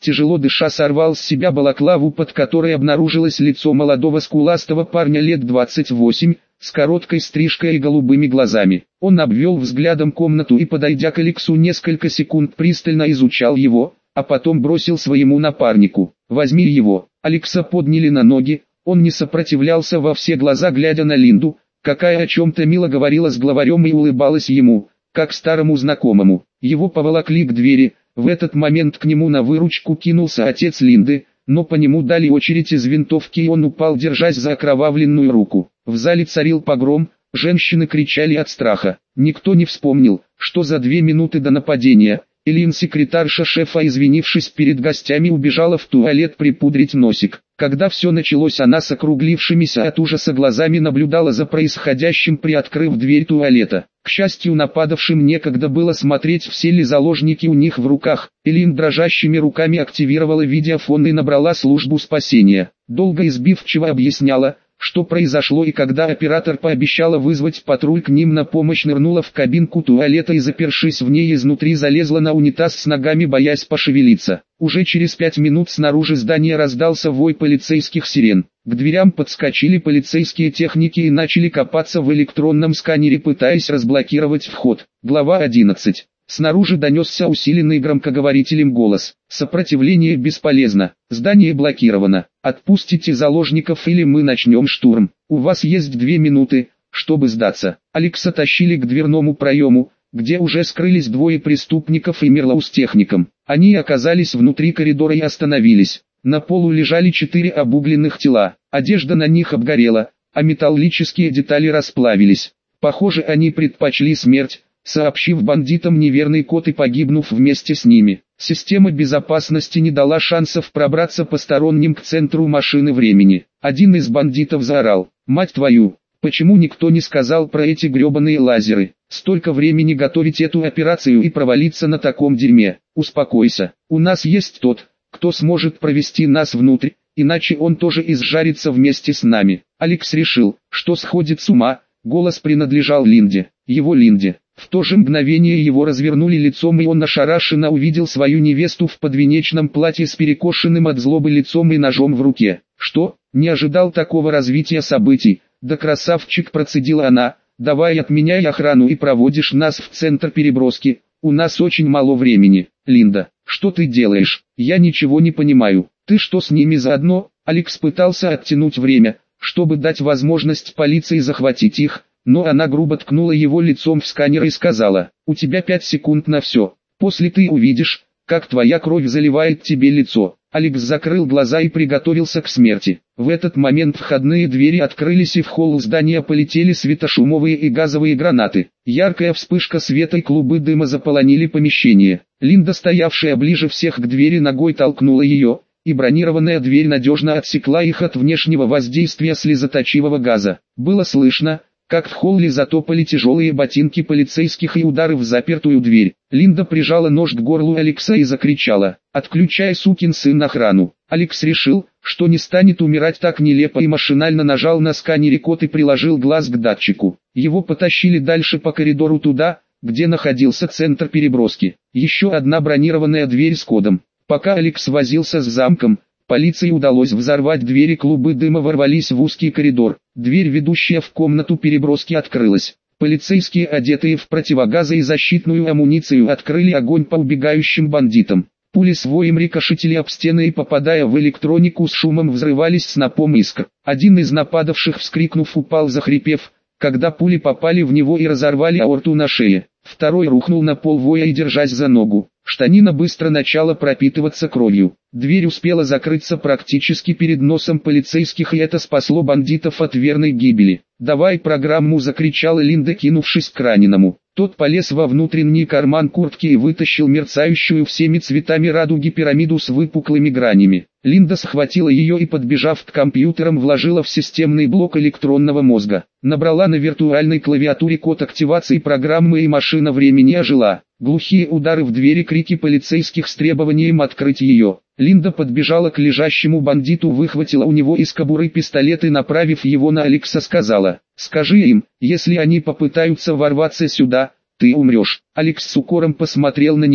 тяжело дыша сорвал с себя балаклаву, под которой обнаружилось лицо молодого скуластого парня лет двадцати восьми, с короткой стрижкой и голубыми глазами. Он обвел взглядом комнату и, подойдя к Алексу, несколько секунд пристально изучал его, а потом бросил своему напарнику: «Возьми его». Алекса подняли на ноги, он не сопротивлялся, во все глаза глядя на Линду, какая о чем-то мило говорила с главарем и улыбалась ему, как старому знакомому. Его поволокли к двери. В этот момент к нему на выручку кинулся отец Линды, но по нему дали очередь из винтовки, и он упал, держась за окровавленную руку. В зале царил погром, женщины кричали от страха. Никто не вспомнил, что за две минуты до нападения Элин, секретарша шефа, извинившись перед гостями, убежала в туалет припудрить носик. Когда все началось, она с округлившимися от ужаса глазами наблюдала за происходящим, приоткрыв дверь туалета. К счастью, нападавшим некогда было смотреть, все ли заложники у них в руках. Элин дрожащими руками активировала видеофон и набрала службу спасения. Долго и сбивчиво объясняла, что произошло, и когда оператор пообещала вызвать патруль к ним на помощь, нырнула в кабинку туалета и, запершись в ней изнутри, залезла на унитаз с ногами, боясь пошевелиться. Уже через пять минут снаружи здания раздался вой полицейских сирен. К дверям подскочили полицейские техники и начали копаться в электронном сканере, пытаясь разблокировать вход. Глава одиннадцать. Снаружи донесся усиленный громкоговорителем голос: «Сопротивление бесполезно, здание блокировано, отпустите заложников или мы начнем штурм, у вас есть две минуты, чтобы сдаться». Алекса тащили к дверному проему, где уже скрылись двое преступников и Мерлоу с техником. Они оказались внутри коридора и остановились. На полу лежали четыре обугленных тела, одежда на них обгорела, а металлические детали расплавились. Похоже, они предпочли смерть, сообщив бандитам неверный код и погибнув вместе с ними. Система безопасности не дала шансов пробраться посторонним к центру машины времени. Один из бандитов заорал: «Мать твою, почему никто не сказал про эти гребаные лазеры? Столько времени готовить эту операцию и провалиться на таком дерьме. Успокойся, у нас есть тот, кто сможет провести нас внутрь, иначе он тоже изжарится вместе с нами». Алекс решил, что сходит с ума. Голос принадлежал Линде, его Линде. В то же мгновение его развернули лицом, и он ошарашенно увидел свою невесту в подвенечном платье с перекошенным от злобы лицом и ножом в руке. «Что? Не ожидал такого развития событий? Да красавчик!» — процедила она. «Давай отменяй охрану и проводишь нас в центр переброски, у нас очень мало времени». «Линда, что ты делаешь? Я ничего не понимаю. Ты что, с ними заодно?» Алекс пытался оттянуть время, чтобы дать возможность полиции захватить их, но она грубо ткнула его лицом в сканер и сказала: «У тебя пять секунд на все, после ты увидишь, как твоя кровь заливает тебе лицо». Алекс закрыл глаза и приготовился к смерти. В этот момент входные двери открылись, и в холл здания полетели светошумовые и газовые гранаты. Яркая вспышка света и клубы дыма заполонили помещение. Линда, стоявшая ближе всех к двери, ногой толкнула ее, и бронированная дверь надежно отсекла их от внешнего воздействия слезоточивого газа. Было слышно, как в холле затопали тяжелые ботинки полицейских и удары в запертую дверь. Линда прижала нож к горлу Алекса и закричала: «Отключай, сукин сын, охрану!». Алекс решил, что не станет умирать так нелепо, и машинально нажал на сканере код и приложил глаз к датчику. Его потащили дальше по коридору туда, где находился центр переброски. Еще одна бронированная дверь с кодом. Пока Алекс возился с замком, полиции удалось взорвать дверь, и клубы дыма ворвались в узкий коридор. Дверь, ведущая в комнату переброски, открылась. Полицейские, одетые в противогазы и защитную амуницию, открыли огонь по убегающим бандитам. Пули с воем рикошетили об стены и, попадая в электронику, с шумом взрывались снопом искр. Один из нападавших, вскрикнув, упал, захрипев, когда пули попали в него и разорвали аорту на шее. Второй рухнул на пол, воя и держась за ногу. Штанина быстро начала пропитываться кровью. Дверь успела закрыться практически перед носом полицейских, и это спасло бандитов от верной гибели. «Давай программу!» — закричала Линда, кинувшись к раненому. Тот полез во внутренний карман куртки и вытащил мерцающую всеми цветами радуги пирамиду с выпуклыми гранями. Линда схватила ее и, подбежав к компьютерам, вложила в системный блок электронного мозга. Набрала на виртуальной клавиатуре код активации программы, и машина времени ожила. Глухие удары в двери, крики полицейских с требованием открыть ее. Линда подбежала к лежащему бандиту, выхватила у него из кобуры пистолет и, направив его на Алекса, сказала: «Скажи им, если они попытаются ворваться сюда, ты умрешь». Алекс с укором посмотрел на нее.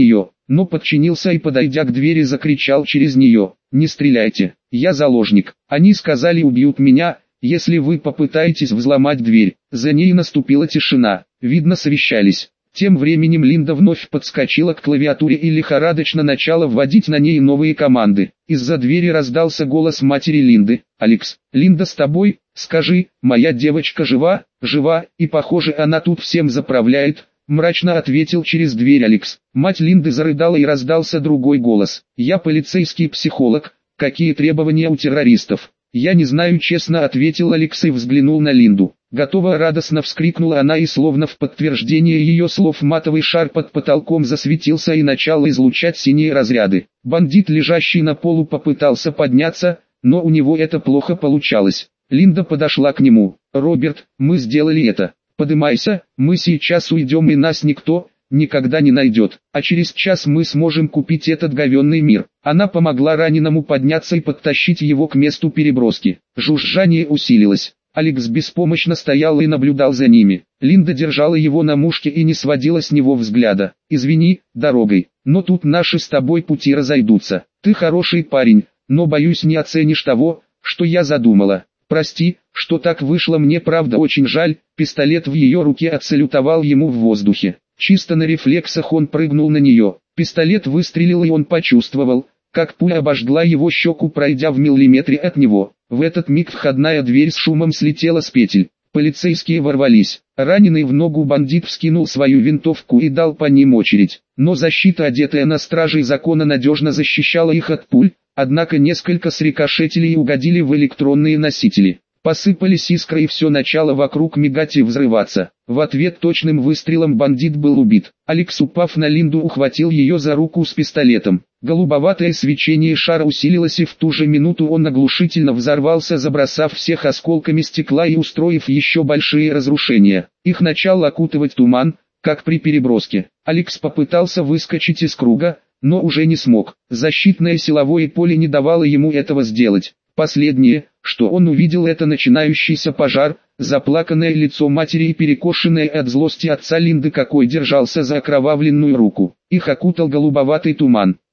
но подчинился и, подойдя к двери, закричал через нее: «Не стреляйте, я заложник. Они сказали, убьют меня, если вы попытаетесь взломать дверь». За ней наступила тишина, видно, совещались. Тем временем Линда вновь подскочила к клавиатуре и лихорадочно начала вводить на ней новые команды. Из-за двери раздался голос матери Линды: «Алекс, Линда с тобой? Скажи, моя девочка жива?» «Жива, и похоже, она тут всем заправляет», — мрачно ответил через дверь Алекс. Мать Линды зарыдала, и раздался другой голос: «Я полицейский психолог, какие требования у террористов?» «Я не знаю, честно», — ответил Алекс и взглянул на Линду. Готово радостно вскрикнула она, и словно в подтверждение ее слов матовый шар под потолком засветился и начал излучать синие разряды. Бандит, лежащий на полу, попытался подняться, но у него это плохо получалось. Линда подошла к нему. «Роберт, мы сделали это. Подымайся, мы сейчас уйдем, и нас никто никогда не найдет, а через час мы сможем купить этот говенный мир». Она помогла раненому подняться и подтащить его к месту переброски. Жужжание усилилось. Алекс беспомощно стоял и наблюдал за ними. Линда держала его на мушке и не сводила с него взгляда. «Извини, дорогой, но тут наши с тобой пути разойдутся. Ты хороший парень, но, боюсь, не оценишь того, что я задумала. Прости, что так вышло, мне правда очень жаль». Пистолет в ее руке отсалютовал ему в воздухе. Чисто на рефлексах он прыгнул на нее. Пистолет выстрелил, и он почувствовал, как пуля обожгла его щеку, пройдя в миллиметре от него. В этот миг входная дверь с шумом слетела с петель. Полицейские ворвались. Раненый в ногу бандит вскинул свою винтовку и дал по ним очередь. Но защита, одетая на стражей закона, надежно защищала их от пуль, однако несколько срикошетили и угодили в электронные носители. Посыпались искры, и все начало вокруг мигать и взрываться. В ответ точным выстрелом бандит был убит. Алекс, упав на Линду, ухватил ее за руку с пистолетом. Голубоватое свечение шара усилилось, и в ту же минуту он оглушительно взорвался, забросав всех осколками стекла и устроив еще большие разрушения. Их начал окутывать туман, как при переброске. Алекс попытался выскочить из круга, но уже не смог. Защитное силовое поле не давало ему этого сделать. Последнее, что он увидел, это начинающийся пожар, заплаканное лицо матери и перекошенное от злости отца Линды, какой держался за окровавленную руку. Их окутал голубоватый туман.